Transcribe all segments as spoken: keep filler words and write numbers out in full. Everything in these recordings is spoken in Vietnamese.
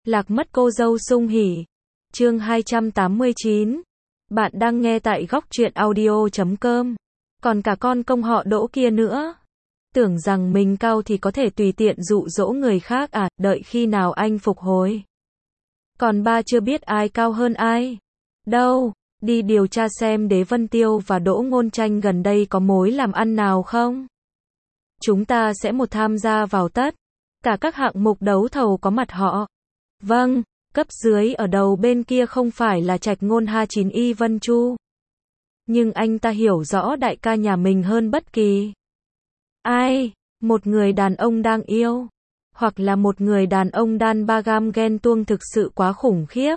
Lạc mất cô dâu sung hỉ. Chương hai trăm tám mươi chín. Bạn đang nghe tại góc truyện audio chấm com. Còn cả con công họ Đỗ kia nữa. Tưởng rằng mình cao thì có thể tùy tiện dụ dỗ người khác à, đợi khi nào anh phục hồi. Còn ba chưa biết ai cao hơn ai. Đâu, đi điều tra xem Đế Vân Tiêu và Đỗ Ngôn Tranh gần đây có mối làm ăn nào không. Chúng ta sẽ một tham gia vào tất cả các hạng mục đấu thầu có mặt họ. Vâng, cấp dưới ở đầu bên kia không phải là Trạch Ngôn ha chín y Vân Chu. Nhưng anh ta hiểu rõ đại ca nhà mình hơn bất kỳ ai, một người đàn ông đang yêu, hoặc là một người đàn ông đan ba gam ghen tuông thực sự quá khủng khiếp.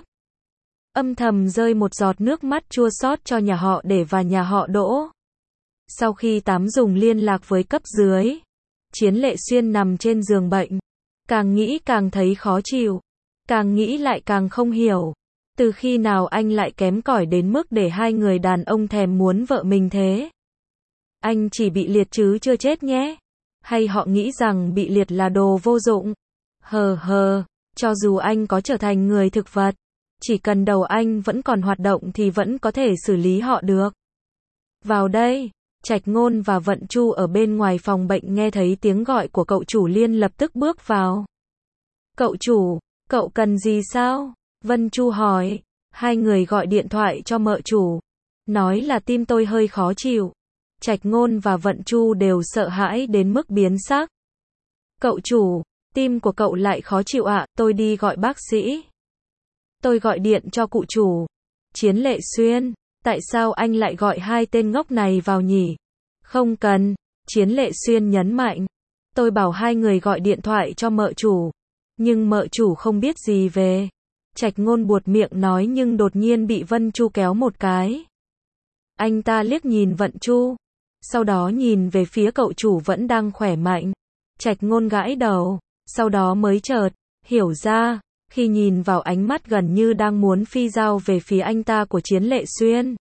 Âm thầm rơi một giọt nước mắt chua xót cho nhà họ Để và nhà họ Đỗ. Sau khi Tám dùng liên lạc với cấp dưới, Chiến Lệ Xuyên nằm trên giường bệnh. Càng nghĩ càng thấy khó chịu. Càng nghĩ lại càng không hiểu. Từ khi nào anh lại kém cỏi đến mức để hai người đàn ông thèm muốn vợ mình thế? Anh chỉ bị liệt chứ chưa chết nhé? Hay họ nghĩ rằng bị liệt là đồ vô dụng? Hờ hờ, cho dù anh có trở thành người thực vật, chỉ cần đầu anh vẫn còn hoạt động thì vẫn có thể xử lý họ được. Vào đây, Trạch Ngôn và Vận Chu ở bên ngoài phòng bệnh nghe thấy tiếng gọi của cậu chủ Liên lập tức bước vào. Cậu chủ, cậu cần gì sao? Vân Chu hỏi. Hai người gọi điện thoại cho mợ chủ. Nói là tim tôi hơi khó chịu. Trạch Ngôn và Vận Chu đều sợ hãi đến mức biến sắc. Cậu chủ, tim của cậu lại khó chịu ạ, à? Tôi đi gọi bác sĩ. Tôi gọi điện cho cụ chủ. Chiến Lệ Xuyên, tại sao anh lại gọi hai tên ngốc này vào nhỉ? Không cần, Chiến Lệ Xuyên nhấn mạnh. Tôi bảo hai người gọi điện thoại cho mợ chủ. Nhưng mợ chủ không biết gì về. Trạch Ngôn buột miệng nói nhưng đột nhiên bị Vân Chu kéo một cái. Anh ta liếc nhìn Vận Chu. Sau đó nhìn về phía cậu chủ vẫn đang khỏe mạnh. Trạch Ngôn gãi đầu. Sau đó mới chợt hiểu ra. Khi nhìn vào ánh mắt gần như đang muốn phi dao về phía anh ta của Chiến Lệ Xuyên.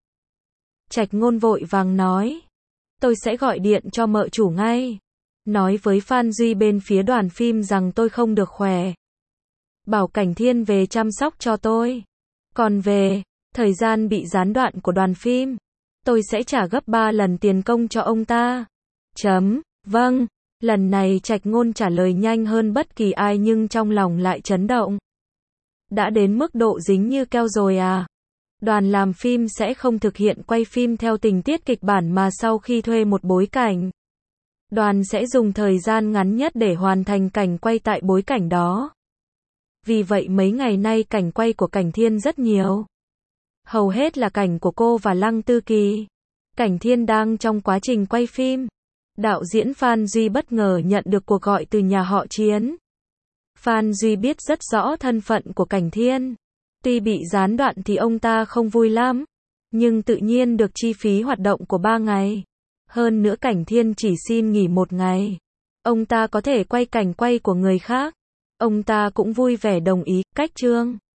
Trạch Ngôn vội vàng nói. Tôi sẽ gọi điện cho mợ chủ ngay. Nói với Phan Duy bên phía đoàn phim rằng tôi không được khỏe. Bảo Cảnh Thiên về chăm sóc cho tôi. Còn về thời gian bị gián đoạn của đoàn phim, tôi sẽ trả gấp ba lần tiền công cho ông ta. Chấm, vâng. Lần này Trạch Ngôn trả lời nhanh hơn bất kỳ ai nhưng trong lòng lại chấn động. Đã đến mức độ dính như keo rồi à? Đoàn làm phim sẽ không thực hiện quay phim theo tình tiết kịch bản mà sau khi thuê một bối cảnh, đoàn sẽ dùng thời gian ngắn nhất để hoàn thành cảnh quay tại bối cảnh đó. Vì vậy mấy ngày nay cảnh quay của Cảnh Thiên rất nhiều. Hầu hết là cảnh của cô và Lăng Tư Kỳ. Cảnh Thiên đang trong quá trình quay phim. Đạo diễn Phan Duy bất ngờ nhận được cuộc gọi từ nhà họ Chiến. Phan Duy biết rất rõ thân phận của Cảnh Thiên. Tuy bị gián đoạn thì ông ta không vui lắm. Nhưng tự nhiên được chi phí hoạt động của ba ngày. Hơn nữa Cảnh Thiên chỉ xin nghỉ một ngày. Ông ta có thể quay cảnh quay của người khác. Ông ta cũng vui vẻ đồng ý. Cách Trương